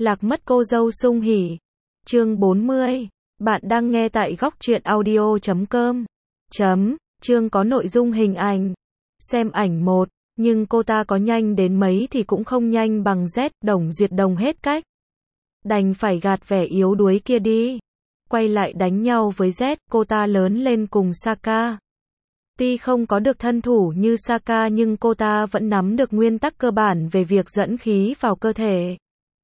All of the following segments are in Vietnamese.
Lạc mất cô dâu sung hỉ. Chương 40. Bạn đang nghe tại góc truyện audio.com. Chương có nội dung hình ảnh. Xem ảnh 1. Nhưng cô ta có nhanh đến mấy thì cũng không nhanh bằng Z. Đồng Duyệt Đồng hết cách. Đành phải gạt vẻ yếu đuối kia đi. Quay lại đánh nhau với Z. Cô ta lớn lên cùng Saka. Tuy không có được thân thủ như Saka nhưng cô ta vẫn nắm được nguyên tắc cơ bản về việc dẫn khí vào cơ thể.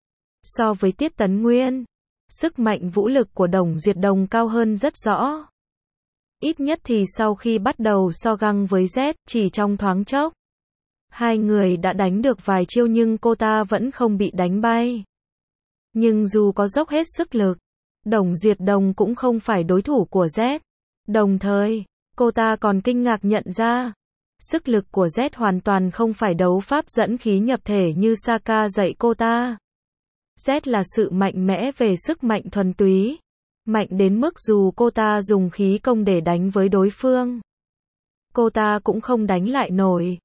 So với Tiết Tấn Nguyên, sức mạnh vũ lực của Đồng Duyệt Đồng cao hơn rất rõ. Ít nhất thì sau khi bắt đầu so găng với Z, chỉ trong thoáng chốc, hai người đã đánh được vài chiêu nhưng cô ta vẫn không bị đánh bay. Nhưng dù có dốc hết sức lực, Đồng Duyệt Đồng cũng không phải đối thủ của Z. Đồng thời, cô ta còn kinh ngạc nhận ra, sức lực của Z hoàn toàn không phải đấu pháp dẫn khí nhập thể như Saka dạy cô ta. Z là sự mạnh mẽ về sức mạnh thuần túy, mạnh đến mức dù cô ta dùng khí công để đánh với đối phương, cô ta cũng không đánh lại nổi.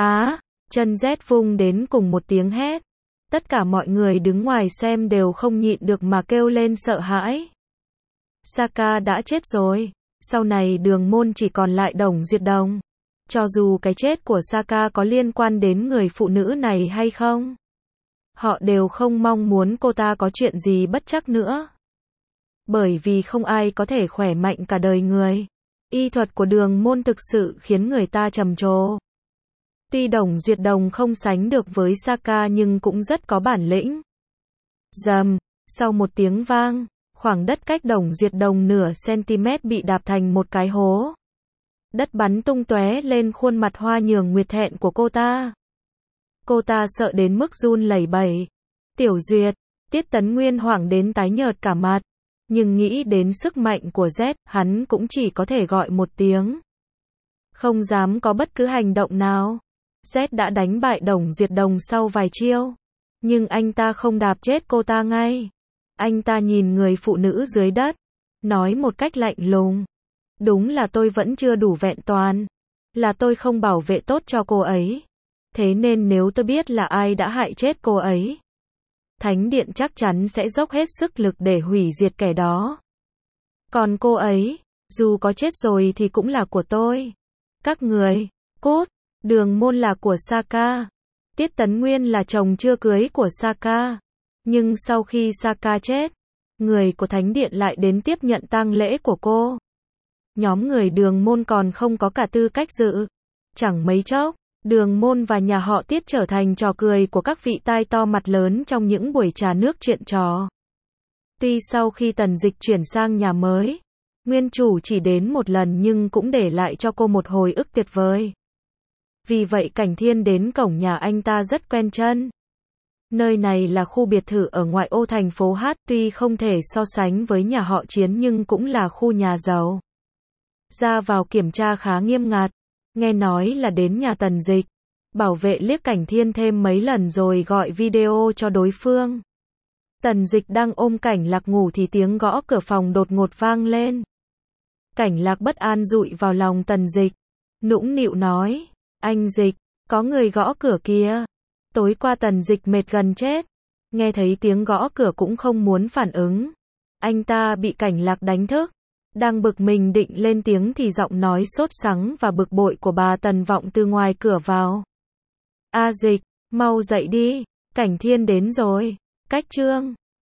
Chân Z vung đến cùng một tiếng hét. Tất cả mọi người đứng ngoài xem đều không nhịn được mà kêu lên sợ hãi. Saka đã chết rồi, sau này Đường Môn chỉ còn lại Đồng Duyệt Đồng. Cho dù cái chết của Saka có liên quan đến người phụ nữ này hay không, họ đều không mong muốn cô ta có chuyện gì bất trắc nữa. Bởi vì không ai có thể khỏe mạnh cả đời người. Y thuật của Đường Môn thực sự khiến người ta trầm trồ. Tuy Đồng Duyệt Đồng không sánh được với Saka nhưng cũng rất có bản lĩnh. Rầm, sau một tiếng vang, khoảng đất cách Đồng Duyệt Đồng nửa cm bị đạp thành một cái hố. Đất bắn tung tóe lên khuôn mặt hoa nhường nguyệt thẹn của cô ta. Cô ta sợ đến mức run lẩy bẩy. Tiểu Duyệt, Tiết Tấn Nguyên hoảng đến tái nhợt cả mặt. Nhưng nghĩ đến sức mạnh của Z, hắn cũng chỉ có thể gọi một tiếng. Không dám có bất cứ hành động nào. Z đã đánh bại Đồng Duyệt Đồng sau vài chiêu. Nhưng anh ta không đạp chết cô ta ngay. Anh ta nhìn người phụ nữ dưới đất, nói một cách lạnh lùng. Đúng là tôi vẫn chưa đủ vẹn toàn. Là tôi không bảo vệ tốt cho cô ấy. Thế nên nếu tôi biết là ai đã hại chết cô ấy, Thánh Điện chắc chắn sẽ dốc hết sức lực để hủy diệt kẻ đó. Còn cô ấy, dù có chết rồi thì cũng là của tôi. Các người, cút. Đường Môn là của Saka. Tiết Tấn Nguyên là chồng chưa cưới của Saka. Nhưng sau khi Saka chết, người của Thánh Điện lại đến tiếp nhận tang lễ của cô. Nhóm người Đường Môn còn không có cả tư cách dự. Chẳng mấy chốc, Đường Môn và nhà họ Tiết trở thành trò cười của các vị tai to mặt lớn trong những buổi trà nước chuyện trò. Tuy sau khi Tần Dịch chuyển sang nhà mới, nguyên chủ chỉ đến một lần nhưng cũng để lại cho cô một hồi ức tuyệt vời. Vì vậy Cảnh Thiên đến cổng nhà anh ta rất quen chân. Nơi này là khu biệt thự ở ngoại ô thành phố H, tuy không thể so sánh với nhà họ Chiến nhưng cũng là khu nhà giàu. Ra vào kiểm tra khá nghiêm ngặt. Nghe nói là đến nhà Tần Dịch. Bảo vệ liếc Cảnh Thiên thêm mấy lần rồi gọi video cho đối phương. Tần Dịch đang ôm Cảnh Lạc ngủ thì tiếng gõ cửa phòng đột ngột vang lên. Cảnh Lạc bất an dụi vào lòng Tần Dịch, nũng nịu nói, anh Dịch, có người gõ cửa kìa. Tối qua Tần Dịch mệt gần chết, nghe thấy tiếng gõ cửa cũng không muốn phản ứng. Anh ta bị Cảnh Lạc đánh thức. Đang bực mình định lên tiếng thì giọng nói sốt sắng và bực bội của bà Tần vọng từ ngoài cửa vào. Dịch, mau dậy đi, Cảnh Thiên đến rồi. Cách chương